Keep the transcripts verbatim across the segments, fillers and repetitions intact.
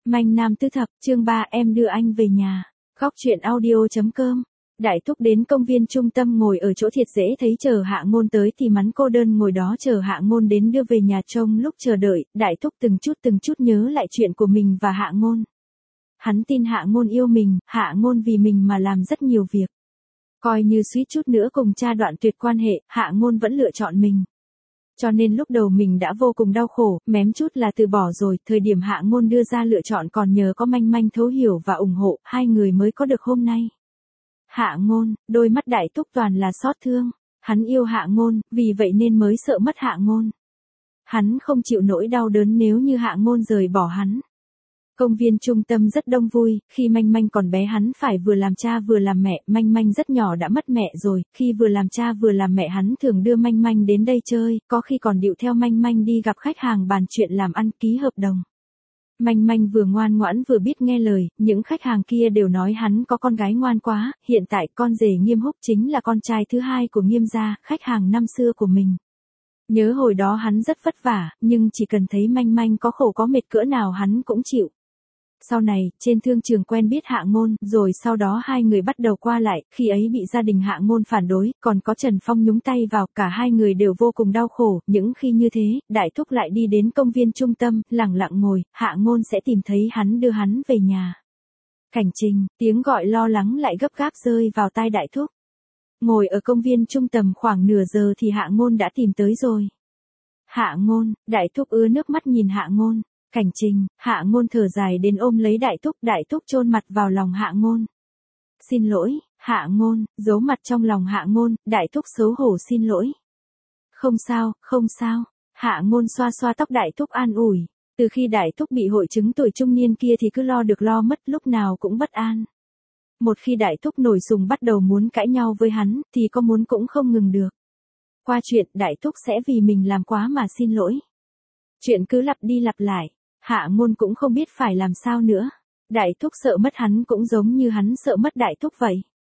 Manh Nam Tứ Thập, chương ba em đưa anh về nhà. Góc truyện audio.com. Đại thúc đến công viên trung tâm ngồi ở chỗ thiệt dễ thấy chờ Hạ Ngôn tới thì mắn cô đơn ngồi đó chờ Hạ Ngôn đến đưa về nhà. Trong lúc chờ đợi, đại thúc từng chút từng chút nhớ lại chuyện của mình và Hạ Ngôn. Hắn tin Hạ Ngôn yêu mình, Hạ Ngôn vì mình mà làm rất nhiều việc. Coi như suýt chút nữa cùng cha đoạn tuyệt quan hệ, Hạ Ngôn vẫn lựa chọn mình. Cho nên lúc đầu mình đã vô cùng đau khổ, mém chút là từ bỏ rồi, thời điểm Hạ Ngôn đưa ra lựa chọn còn nhờ có Manh Manh thấu hiểu và ủng hộ, hai người mới có được hôm nay. Hạ Ngôn, đôi mắt đại thúc toàn là xót thương, hắn yêu Hạ Ngôn, vì vậy nên mới sợ mất Hạ Ngôn. Hắn không chịu nỗi đau đớn nếu như Hạ Ngôn rời bỏ hắn. Công viên trung tâm rất đông vui, khi Manh Manh còn bé hắn phải vừa làm cha vừa làm mẹ, Manh Manh rất nhỏ đã mất mẹ rồi, khi vừa làm cha vừa làm mẹ hắn thường đưa Manh Manh đến đây chơi, có khi còn điệu theo Manh Manh đi gặp khách hàng bàn chuyện làm ăn ký hợp đồng. Manh Manh vừa ngoan ngoãn vừa biết nghe lời, những khách hàng kia đều nói hắn có con gái ngoan quá, hiện tại con rể Nghiêm Húc chính là con trai thứ hai của Nghiêm gia, khách hàng năm xưa của mình. Nhớ hồi đó hắn rất vất vả, nhưng chỉ cần thấy Manh Manh có khổ có mệt cỡ nào hắn cũng chịu. Sau này, trên thương trường quen biết Hạ Ngôn, rồi sau đó hai người bắt đầu qua lại, khi ấy bị gia đình Hạ Ngôn phản đối, còn có Trần Phong nhúng tay vào, cả hai người đều vô cùng đau khổ, những khi như thế, đại thúc lại đi đến công viên trung tâm, lặng lặng ngồi, Hạ Ngôn sẽ tìm thấy hắn đưa hắn về nhà. Cảnh Trình, tiếng gọi lo lắng lại gấp gáp rơi vào tai đại thúc. Ngồi ở công viên trung tâm khoảng nửa giờ thì Hạ Ngôn đã tìm tới rồi. Hạ Ngôn, đại thúc ứa nước mắt nhìn Hạ Ngôn. Cảnh Trình, Hạ Ngôn thở dài đến ôm lấy đại thúc, đại thúc chôn mặt vào lòng Hạ Ngôn. Xin lỗi, Hạ Ngôn, giấu mặt trong lòng Hạ Ngôn, đại thúc xấu hổ xin lỗi. Không sao, không sao, Hạ Ngôn xoa xoa tóc đại thúc an ủi, từ khi đại thúc bị hội chứng tuổi trung niên kia thì cứ lo được lo mất lúc nào cũng bất an. Một khi đại thúc nổi sùng bắt đầu muốn cãi nhau với hắn, thì có muốn cũng không ngừng được. Qua chuyện đại thúc sẽ vì mình làm quá mà xin lỗi. Chuyện cứ lặp đi lặp lại. Hạ Ngôn cũng không biết phải làm sao nữa. Đại thúc sợ mất hắn cũng giống như hắn sợ mất đại thúc vậy.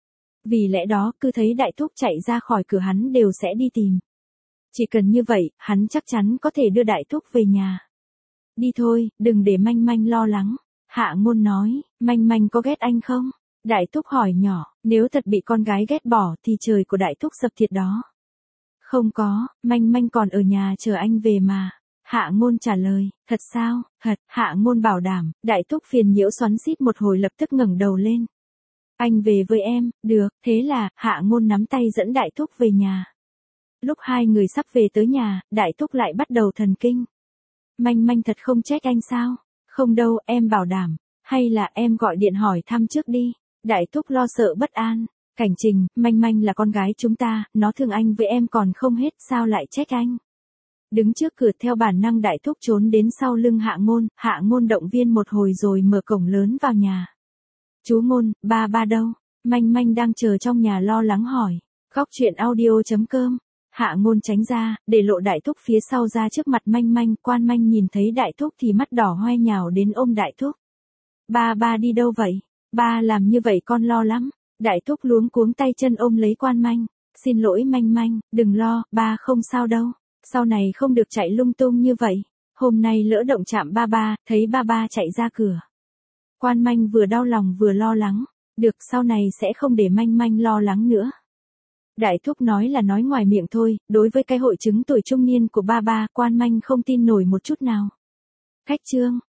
Vì lẽ đó cứ thấy đại thúc chạy ra khỏi cửa hắn đều sẽ đi tìm. Chỉ cần như vậy, hắn chắc chắn có thể đưa đại thúc về nhà. Đi thôi, đừng để Manh Manh lo lắng. Hạ Ngôn nói, Manh Manh có ghét anh không? Đại thúc hỏi nhỏ, nếu thật bị con gái ghét bỏ thì trời của đại thúc sập thiệt đó. Không có, Manh Manh còn ở nhà chờ anh về mà. Hạ Ngôn trả lời, thật sao, thật, Hạ Ngôn bảo đảm, đại thúc phiền nhiễu xoắn xít một hồi lập tức ngẩng đầu lên. Anh về với em, được, thế là, Hạ Ngôn nắm tay dẫn đại thúc về nhà. Lúc hai người sắp về tới nhà, đại thúc lại bắt đầu thần kinh. Manh Manh thật không trách anh sao? Không đâu, em bảo đảm, hay là em gọi điện hỏi thăm trước đi. Đại thúc lo sợ bất an. Cảnh Trình, Manh Manh là con gái chúng ta, nó thương anh với em còn không hết, sao lại trách anh? Đứng trước cửa theo bản năng đại thúc trốn đến sau lưng Hạ Ngôn, Hạ Ngôn động viên một hồi rồi mở cổng lớn vào nhà. Chú Ngôn, ba ba đâu? Manh Manh đang chờ trong nhà lo lắng hỏi. Góc truyện audio.com. Hạ Ngôn tránh ra, để lộ đại thúc phía sau ra trước mặt Manh Manh, Quan Manh nhìn thấy đại thúc thì mắt đỏ hoe nhào đến ôm đại thúc. Ba ba đi đâu vậy? Ba làm như vậy con lo lắm. Đại thúc luống cuống tay chân ôm lấy Quan Manh. Xin lỗi Manh Manh, đừng lo, ba không sao đâu. Sau này không được chạy lung tung như vậy. Hôm nay lỡ động chạm ba ba, thấy ba ba chạy ra cửa. Quan Manh vừa đau lòng vừa lo lắng. Được, sau này sẽ không để Manh Manh lo lắng nữa. Đại thúc nói là nói ngoài miệng thôi, đối với cái hội chứng tuổi trung niên của ba ba, Quan Manh không tin nổi một chút nào. Khách trương,